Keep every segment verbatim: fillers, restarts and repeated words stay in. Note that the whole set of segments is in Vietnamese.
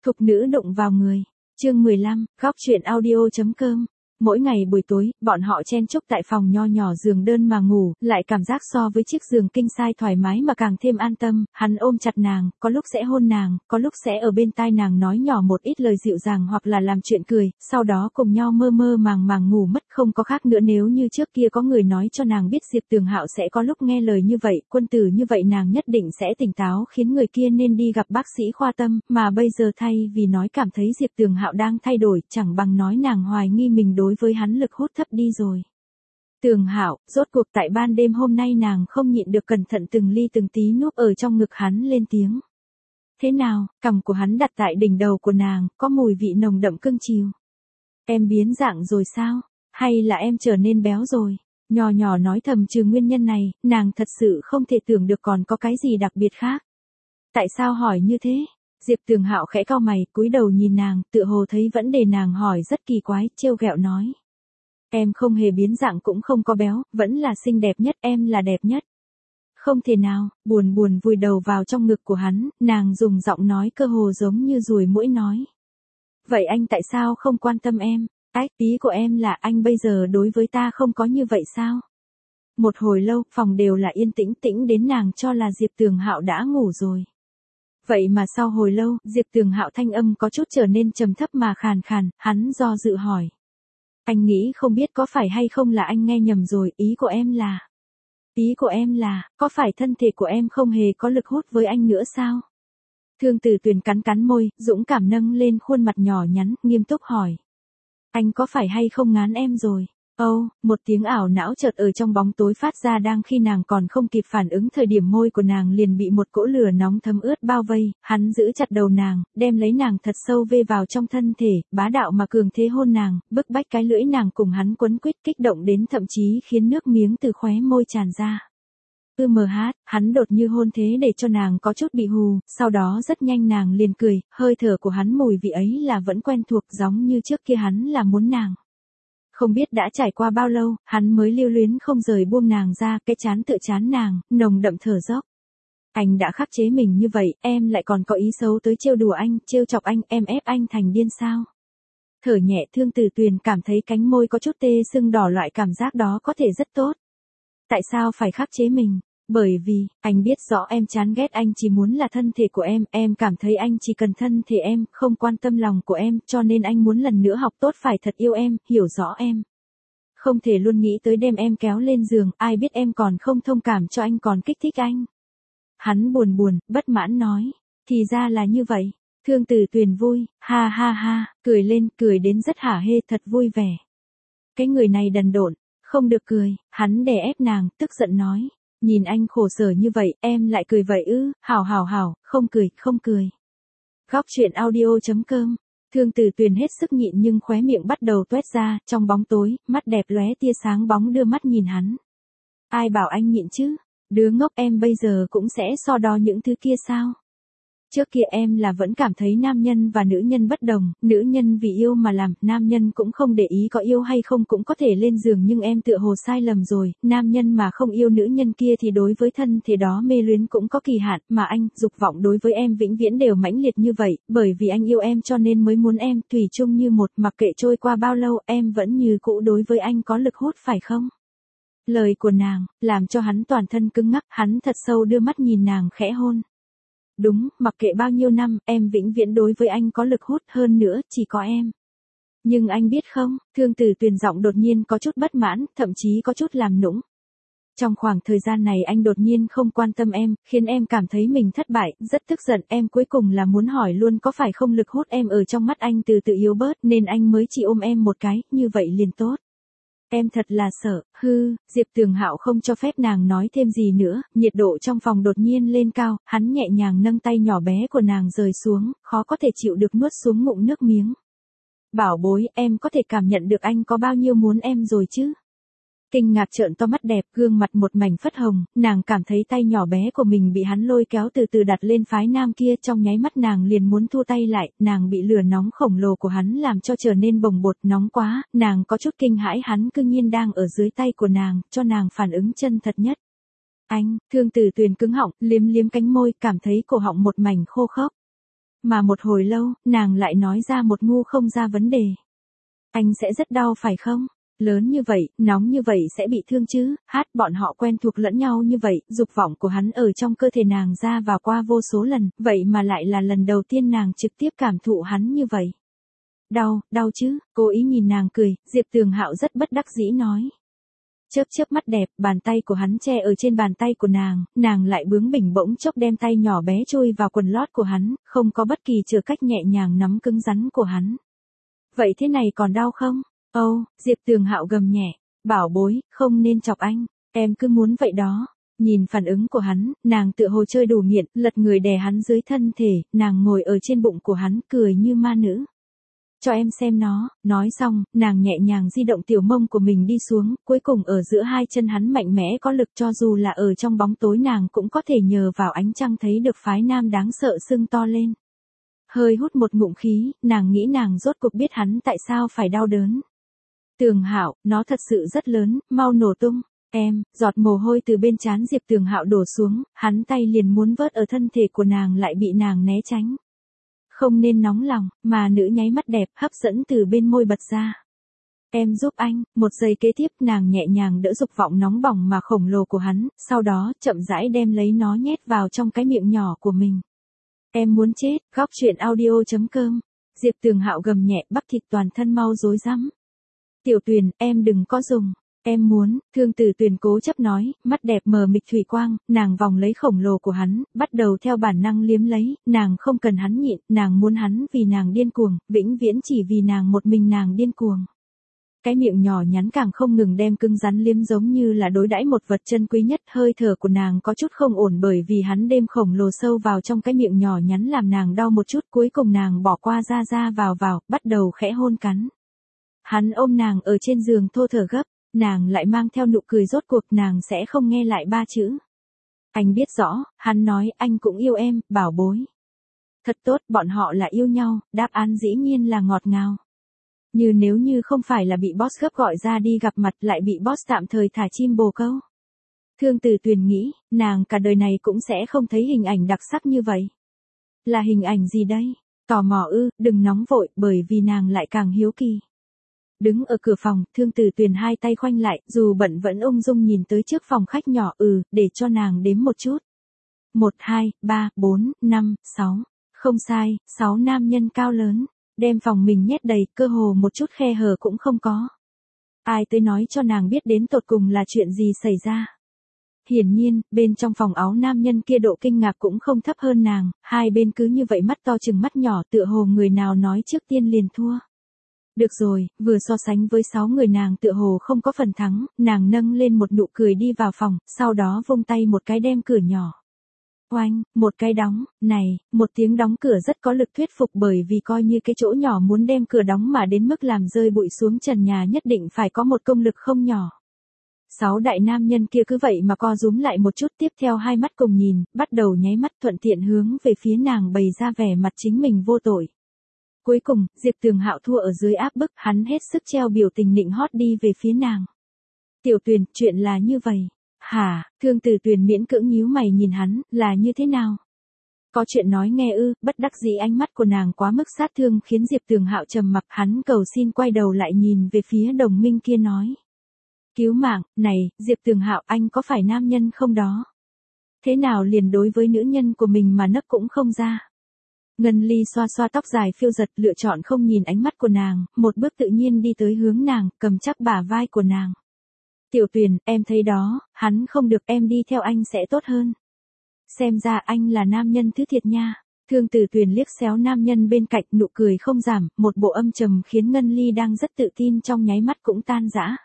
Thục nữ đụng vào người. Chương mười lăm, góc truyện audio chấm com. Mỗi ngày buổi tối, bọn họ chen chúc tại phòng nho nhỏ giường đơn mà ngủ, lại cảm giác so với chiếc giường king size thoải mái mà càng thêm an tâm. Hắn ôm chặt nàng, có lúc sẽ hôn nàng, có lúc sẽ ở bên tai nàng nói nhỏ một ít lời dịu dàng hoặc là làm chuyện cười, sau đó cùng nhau mơ mơ màng màng ngủ mất. Không có khác nữa, nếu như trước kia có người nói cho nàng biết Diệp Tường Hạo sẽ có lúc nghe lời như vậy, quân tử như vậy, nàng nhất định sẽ tỉnh táo khiến người kia nên đi gặp bác sĩ khoa tâm, mà bây giờ thay vì nói cảm thấy Diệp Tường Hạo đang thay đổi, chẳng bằng nói nàng hoài nghi mình đối với hắn lực hút thấp đi rồi. Tường Hạo, rốt cuộc tại ban đêm hôm nay nàng không nhịn được cẩn thận từng ly từng tí núp ở trong ngực hắn lên tiếng. Thế nào? Cằm của hắn đặt tại đỉnh đầu của nàng, có mùi vị nồng đậm cưng chiều. Em biến dạng rồi sao? Hay là em trở nên béo rồi? Nhỏ nhỏ nói thầm, trừ nguyên nhân này, nàng thật sự không thể tưởng được còn có cái gì đặc biệt khác. Tại sao hỏi như thế? Diệp Tường Hạo khẽ cau mày, cúi đầu nhìn nàng, tựa hồ thấy vấn đề nàng hỏi rất kỳ quái, trêu ghẹo nói. Em không hề biến dạng cũng không có béo, vẫn là xinh đẹp nhất, em là đẹp nhất. Không thể nào, buồn buồn vùi đầu vào trong ngực của hắn, nàng dùng giọng nói cơ hồ giống như ruồi muỗi nói. Vậy anh tại sao không quan tâm em? Ách, ý của em là anh bây giờ đối với ta không có như vậy sao? Một hồi lâu, phòng đều là yên tĩnh tĩnh đến nàng cho là Diệp Tường Hạo đã ngủ rồi. Vậy mà sau hồi lâu, Diệp Tường Hạo thanh âm có chút trở nên trầm thấp mà khàn khàn, hắn do dự hỏi. Anh nghĩ không biết có phải hay không là anh nghe nhầm rồi, ý của em là... Ý của em là, có phải thân thể của em không hề có lực hút với anh nữa sao? Thương Tử Tuyền cắn cắn môi, dũng cảm nâng lên khuôn mặt nhỏ nhắn, nghiêm túc hỏi. Anh có phải hay không ngán em rồi? Âu, oh, một tiếng ảo não chợt ở trong bóng tối phát ra, đang khi nàng còn không kịp phản ứng, thời điểm môi của nàng liền bị một cỗ lửa nóng thấm ướt bao vây, hắn giữ chặt đầu nàng, đem lấy nàng thật sâu vê vào trong thân thể, bá đạo mà cường thế hôn nàng, bức bách cái lưỡi nàng cùng hắn quấn quýt, kích động đến thậm chí khiến nước miếng từ khóe môi tràn ra. Ư mờ hát, hắn đột như hôn thế để cho nàng có chút bị hù, sau đó rất nhanh nàng liền cười, hơi thở của hắn mùi vị ấy là vẫn quen thuộc, giống như trước kia hắn là muốn nàng. Không biết đã trải qua bao lâu, hắn mới lưu luyến không rời buông nàng ra, cái chán tựa chán nàng, nồng đậm thở dốc. Anh đã khắc chế mình như vậy, em lại còn có ý xấu tới trêu đùa anh, trêu chọc anh, em ép anh thành điên sao? Thở nhẹ, Thương Tử Tuyền cảm thấy cánh môi có chút tê sưng đỏ, loại cảm giác đó có thể rất tốt. Tại sao phải khắc chế mình? Bởi vì, anh biết rõ em chán ghét anh chỉ muốn là thân thể của em, em cảm thấy anh chỉ cần thân thể em, không quan tâm lòng của em, cho nên anh muốn lần nữa học tốt, phải thật yêu em, hiểu rõ em. Không thể luôn nghĩ tới đem em kéo lên giường, ai biết em còn không thông cảm cho anh, còn kích thích anh. Hắn buồn buồn, bất mãn nói, thì ra là như vậy. Thương Tử Tuyền vui, ha ha ha, cười lên, cười đến rất hả hê, thật vui vẻ. Cái người này đần độn, không được cười, hắn đè ép nàng, tức giận nói. Nhìn anh khổ sở như vậy, em lại cười vậy ư? Hảo hảo hảo, không cười, không cười. Góc truyện audio chấm com. Thương Tử Tuyền hết sức nhịn nhưng khóe miệng bắt đầu toét ra, trong bóng tối, mắt đẹp lóe tia sáng bóng, đưa mắt nhìn hắn. Ai bảo anh nhịn chứ? Đứa ngốc, em bây giờ cũng sẽ so đo những thứ kia sao? Trước kia em là vẫn cảm thấy nam nhân và nữ nhân bất đồng, nữ nhân vì yêu mà làm, nam nhân cũng không để ý có yêu hay không cũng có thể lên giường, nhưng em tựa hồ sai lầm rồi, nam nhân mà không yêu nữ nhân kia thì đối với thân thể đó mê luyến cũng có kỳ hạn, mà anh, dục vọng đối với em vĩnh viễn đều mãnh liệt như vậy, bởi vì anh yêu em cho nên mới muốn em, thủy chung như một, mặc kệ trôi qua bao lâu, em vẫn như cũ đối với anh có lực hút phải không? Lời của nàng, làm cho hắn toàn thân cứng ngắc, hắn thật sâu đưa mắt nhìn nàng khẽ hôn. Đúng, mặc kệ bao nhiêu năm, em vĩnh viễn đối với anh có lực hút, hơn nữa, chỉ có em. Nhưng anh biết không, Thương Tử Tuyền giọng đột nhiên có chút bất mãn, thậm chí có chút làm nũng. Trong khoảng thời gian này anh đột nhiên không quan tâm em, khiến em cảm thấy mình thất bại, rất tức giận, em cuối cùng là muốn hỏi luôn có phải không lực hút em ở trong mắt anh từ từ yếu bớt nên anh mới chỉ ôm em một cái, như vậy liền tốt. Em thật là sợ, hư, Diệp Tường Hạo không cho phép nàng nói thêm gì nữa, nhiệt độ trong phòng đột nhiên lên cao, hắn nhẹ nhàng nâng tay nhỏ bé của nàng rời xuống, khó có thể chịu được nuốt xuống ngụm nước miếng. Bảo bối, em có thể cảm nhận được anh có bao nhiêu muốn em rồi chứ? Kinh ngạc trợn to mắt đẹp, gương mặt một mảnh phất hồng, nàng cảm thấy tay nhỏ bé của mình bị hắn lôi kéo từ từ đặt lên phái nam kia, trong nháy mắt nàng liền muốn thu tay lại, nàng bị lửa nóng khổng lồ của hắn làm cho trở nên bồng bột, nóng quá, nàng có chút kinh hãi, hắn cư nhiên đang ở dưới tay của nàng, cho nàng phản ứng chân thật nhất. Anh, Thương Tử Tuyền cứng họng, liếm liếm cánh môi, cảm thấy cổ họng một mảnh khô khốc. mà một hồi lâu, nàng lại nói ra một ngu không ra vấn đề. Anh sẽ rất đau phải không? Lớn như vậy, nóng như vậy sẽ bị thương chứ, hát bọn họ quen thuộc lẫn nhau như vậy, dục vọng của hắn ở trong cơ thể nàng ra vào qua vô số lần, vậy mà lại là lần đầu tiên nàng trực tiếp cảm thụ hắn như vậy. Đau, đau chứ, cố ý nhìn nàng cười, Diệp Tường Hạo rất bất đắc dĩ nói. Chớp chớp mắt đẹp, bàn tay của hắn che ở trên bàn tay của nàng, nàng lại bướng bỉnh bỗng chốc đem tay nhỏ bé chui vào quần lót của hắn, không có bất kỳ chờ cách nhẹ nhàng nắm cứng rắn của hắn. Vậy thế này còn đau không? Âu, oh, Diệp Tường Hạo gầm nhẹ, bảo bối, không nên chọc anh, em cứ muốn vậy đó. Nhìn phản ứng của hắn, nàng tựa hồ chơi đủ nghiện, lật người đè hắn dưới thân thể, nàng ngồi ở trên bụng của hắn cười như ma nữ. Cho em xem nó, nói xong, nàng nhẹ nhàng di động tiểu mông của mình đi xuống, cuối cùng ở giữa hai chân hắn mạnh mẽ có lực cho dù là ở trong bóng tối nàng cũng có thể nhờ vào ánh trăng thấy được phái nam đáng sợ sưng to lên. Hơi hút một ngụm khí, nàng nghĩ nàng rốt cuộc biết hắn tại sao phải đau đớn. Tường Hạo, nó thật sự rất lớn, mau nổ tung. Em, giọt mồ hôi từ bên trán Diệp Tường Hạo đổ xuống, hắn tay liền muốn vớt ở thân thể của nàng lại bị nàng né tránh. Không nên nóng lòng, mà nữ nháy mắt đẹp hấp dẫn từ bên môi bật ra. Em giúp anh, một giây kế tiếp nàng nhẹ nhàng đỡ dục vọng nóng bỏng mà khổng lồ của hắn, sau đó chậm rãi đem lấy nó nhét vào trong cái miệng nhỏ của mình. Em muốn chết, góc truyện audio chấm com. Diệp Tường Hạo gầm nhẹ bắp thịt toàn thân mau rối rắm. Tiểu Tuyền, em đừng có dùng. Em muốn, Thương Tử Tuyền cố chấp nói, mắt đẹp mờ mịt thủy quang, nàng vòng lấy khổng lồ của hắn, bắt đầu theo bản năng liếm lấy, nàng không cần hắn nhịn, nàng muốn hắn vì nàng điên cuồng, vĩnh viễn chỉ vì nàng một mình nàng điên cuồng. Cái miệng nhỏ nhắn càng không ngừng đem cứng rắn liếm giống như là đối đãi một vật chân quý nhất, hơi thở của nàng có chút không ổn bởi vì hắn đêm khổng lồ sâu vào trong cái miệng nhỏ nhắn làm nàng đau một chút, cuối cùng nàng bỏ qua ra ra vào vào, bắt đầu khẽ hôn cắn. Hắn ôm nàng ở trên giường thô thở gấp. Nàng lại mang theo nụ cười rốt cuộc nàng sẽ không nghe lại ba chữ. Anh biết rõ, hắn nói anh cũng yêu em, bảo bối. Thật tốt, bọn họ là yêu nhau, đáp án dĩ nhiên là ngọt ngào. Như nếu như không phải là bị boss gấp gọi ra đi gặp mặt lại bị boss tạm thời thả chim bồ câu. Thương Tử Tuyền nghĩ, nàng cả đời này cũng sẽ không thấy hình ảnh đặc sắc như vậy. Là hình ảnh gì đây? Tò mò ư, đừng nóng vội bởi vì nàng lại càng hiếu kỳ. Đứng ở cửa phòng, Thương Tử Tuyền hai tay khoanh lại, dù bận vẫn ung dung nhìn tới trước phòng khách nhỏ, ừ, để cho nàng đếm một chút. Một, hai, ba, bốn, năm, sáu. Không sai, sáu nam nhân cao lớn, đem phòng mình nhét đầy, cơ hồ một chút khe hở cũng không có. Ai tới nói cho nàng biết đến tột cùng là chuyện gì xảy ra. Hiển nhiên, bên trong phòng áo nam nhân kia độ kinh ngạc cũng không thấp hơn nàng, hai bên cứ như vậy mắt to chừng mắt nhỏ tựa hồ người nào nói trước tiên liền thua. Được rồi, vừa so sánh với sáu người nàng tựa hồ không có phần thắng, nàng nâng lên một nụ cười đi vào phòng, sau đó vung tay một cái đem cửa nhỏ. Oanh, một cái đóng, này, một tiếng đóng cửa rất có lực thuyết phục bởi vì coi như cái chỗ nhỏ muốn đem cửa đóng mà đến mức làm rơi bụi xuống trần nhà nhất định phải có một công lực không nhỏ. Sáu đại nam nhân kia cứ vậy mà co rúm lại một chút tiếp theo hai mắt cùng nhìn, bắt đầu nháy mắt thuận tiện hướng về phía nàng bày ra vẻ mặt chính mình vô tội. Cuối cùng, Diệp Tường Hạo thua ở dưới áp bức, hắn hết sức treo biểu tình nịnh hót đi về phía nàng. Tiểu Tuyền, chuyện là như vậy. Hả, Thương Tử Tuyền miễn cưỡng nhíu mày nhìn hắn, là như thế nào? Có chuyện nói nghe ư, bất đắc dĩ ánh mắt của nàng quá mức sát thương khiến Diệp Tường Hạo trầm mặc, hắn cầu xin quay đầu lại nhìn về phía đồng minh kia nói. Cứu mạng, này, Diệp Tường Hạo anh có phải nam nhân không đó? Thế nào liền đối với nữ nhân của mình mà nấc cũng không ra? Ngân Ly xoa xoa tóc dài phiêu giật lựa chọn không nhìn ánh mắt của nàng, một bước tự nhiên đi tới hướng nàng, cầm chắc bả vai của nàng. Tiểu Tuyền, em thấy đó, hắn không được em đi theo anh sẽ tốt hơn. Xem ra anh là nam nhân thứ thiệt nha. Thương Tử Tuyền liếc xéo nam nhân bên cạnh nụ cười không giảm, một bộ âm trầm khiến Ngân Ly đang rất tự tin trong nháy mắt cũng tan rã.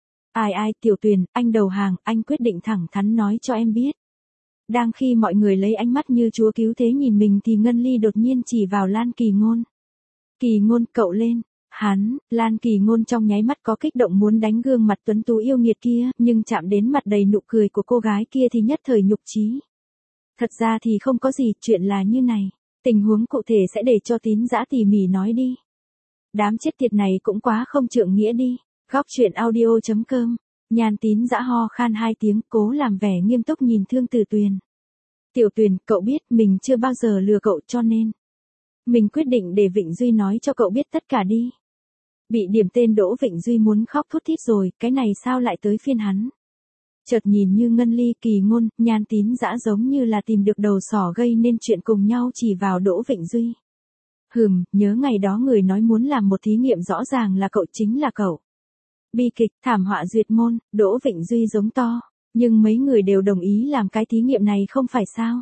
Ai ai Tiểu Tuyền, anh đầu hàng, anh quyết định thẳng thắn nói cho em biết. Đang khi mọi người lấy ánh mắt như chúa cứu thế nhìn mình thì Ngân Ly đột nhiên chỉ vào Lan Kỳ Ngôn. Kỳ Ngôn, cậu lên. Hắn, Lan Kỳ Ngôn trong nháy mắt có kích động muốn đánh gương mặt tuấn tú yêu nghiệt kia, nhưng chạm đến mặt đầy nụ cười của cô gái kia thì nhất thời nhục chí. Thật ra thì không có gì, chuyện là như này. Tình huống cụ thể sẽ để cho Tín Dã tỉ mỉ nói đi. Đám chết tiệt này cũng quá không trượng nghĩa đi. Góc truyện audio chấm com. Nhan Tín Dã ho khan hai tiếng, cố làm vẻ nghiêm túc nhìn Thương Tử Tuyền. Tiểu Tuyền, cậu biết mình chưa bao giờ lừa cậu cho nên. Mình quyết định để Vịnh Duy nói cho cậu biết tất cả đi. Bị điểm tên Đỗ Vịnh Duy muốn khóc thút thít rồi, cái này sao lại tới phiên hắn. Chợt nhìn Như Ngân Ly, Kỳ Ngôn, Nhan Tín dã giống như là tìm được đầu sỏ gây nên chuyện cùng nhau chỉ vào Đỗ Vịnh Duy. Hừm, nhớ ngày đó người nói muốn làm một thí nghiệm rõ ràng là cậu, chính là cậu. Bi kịch, thảm họa duyệt môn, Đỗ Vịnh Duy giống to. Nhưng mấy người đều đồng ý làm cái thí nghiệm này không phải sao.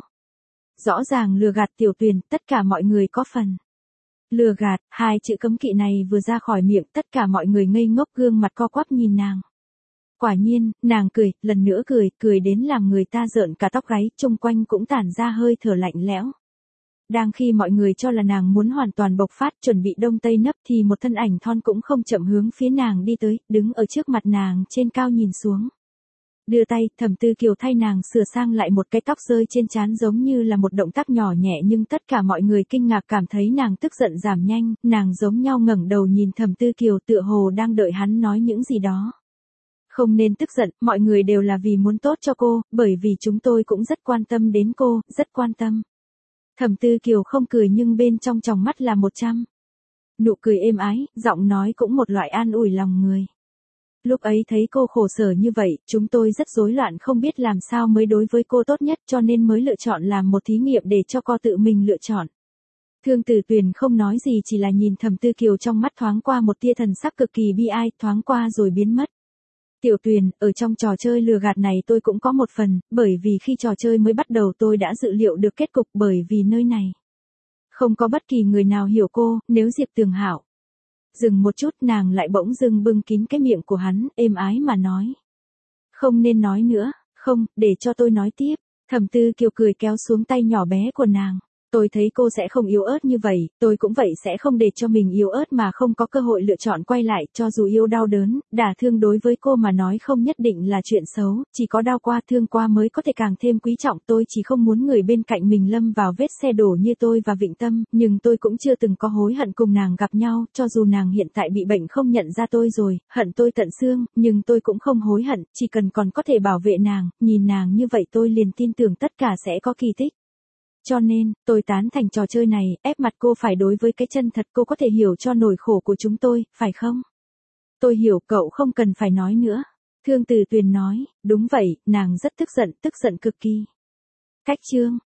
Rõ ràng lừa gạt Tiểu Tuyền, tất cả mọi người có phần. Lừa gạt, hai chữ cấm kỵ này vừa ra khỏi miệng, tất cả mọi người ngây ngốc gương mặt co quắp nhìn nàng. Quả nhiên, nàng cười, lần nữa cười, cười đến làm người ta rợn cả tóc gáy, chung quanh cũng tản ra hơi thở lạnh lẽo. Đang khi mọi người cho là nàng muốn hoàn toàn bộc phát, chuẩn bị đông tây nấp thì một thân ảnh thon cũng không chậm hướng phía nàng đi tới, đứng ở trước mặt nàng trên cao nhìn xuống. Đưa tay, Thẩm Tư Kiều thay nàng sửa sang lại một cái tóc rơi trên trán giống như là một động tác nhỏ nhẹ, nhưng tất cả mọi người kinh ngạc cảm thấy nàng tức giận giảm nhanh, nàng giống nhau ngẩng đầu nhìn Thẩm Tư Kiều tựa hồ đang đợi hắn nói những gì đó. Không nên tức giận, mọi người đều là vì muốn tốt cho cô, bởi vì chúng tôi cũng rất quan tâm đến cô, rất quan tâm. Thẩm Tư Kiều không cười nhưng bên trong tròng mắt là một trăm. Nụ cười êm ái, giọng nói cũng một loại an ủi lòng người. Lúc ấy thấy cô khổ sở như vậy, chúng tôi rất rối loạn không biết làm sao mới đối với cô tốt nhất cho nên mới lựa chọn làm một thí nghiệm để cho cô tự mình lựa chọn. Thương Tử Tuyền không nói gì chỉ là nhìn Thẩm Tư Kiều trong mắt thoáng qua một tia thần sắc cực kỳ bi ai, thoáng qua rồi biến mất. Tiểu Tuyền, ở trong trò chơi lừa gạt này tôi cũng có một phần, bởi vì khi trò chơi mới bắt đầu tôi đã dự liệu được kết cục, bởi vì nơi này không có bất kỳ người nào hiểu cô, nếu Diệp Tường Hạo. Dừng một chút, nàng lại bỗng dưng bưng kín cái miệng của hắn, êm ái mà nói. Không nên nói nữa, không, để cho tôi nói tiếp. Thẩm Tư Kiều cười kéo xuống tay nhỏ bé của nàng. Tôi thấy cô sẽ không yếu ớt như vậy, tôi cũng vậy sẽ không để cho mình yếu ớt mà không có cơ hội lựa chọn quay lại, cho dù yêu đau đớn, đả thương đối với cô mà nói không nhất định là chuyện xấu, chỉ có đau qua thương qua mới có thể càng thêm quý trọng. Tôi chỉ không muốn người bên cạnh mình lâm vào vết xe đổ như tôi và Vịnh Tâm, nhưng tôi cũng chưa từng có hối hận cùng nàng gặp nhau, cho dù nàng hiện tại bị bệnh không nhận ra tôi rồi, hận tôi tận xương, nhưng tôi cũng không hối hận, chỉ cần còn có thể bảo vệ nàng, nhìn nàng như vậy tôi liền tin tưởng tất cả sẽ có kỳ tích. Cho nên, tôi tán thành trò chơi này, ép mặt cô phải đối với cái chân thật, cô có thể hiểu cho nỗi khổ của chúng tôi, phải không? Tôi hiểu, cậu không cần phải nói nữa. Thương Tử Tuyền nói, đúng vậy, nàng rất tức giận, tức giận cực kỳ. Cách chương.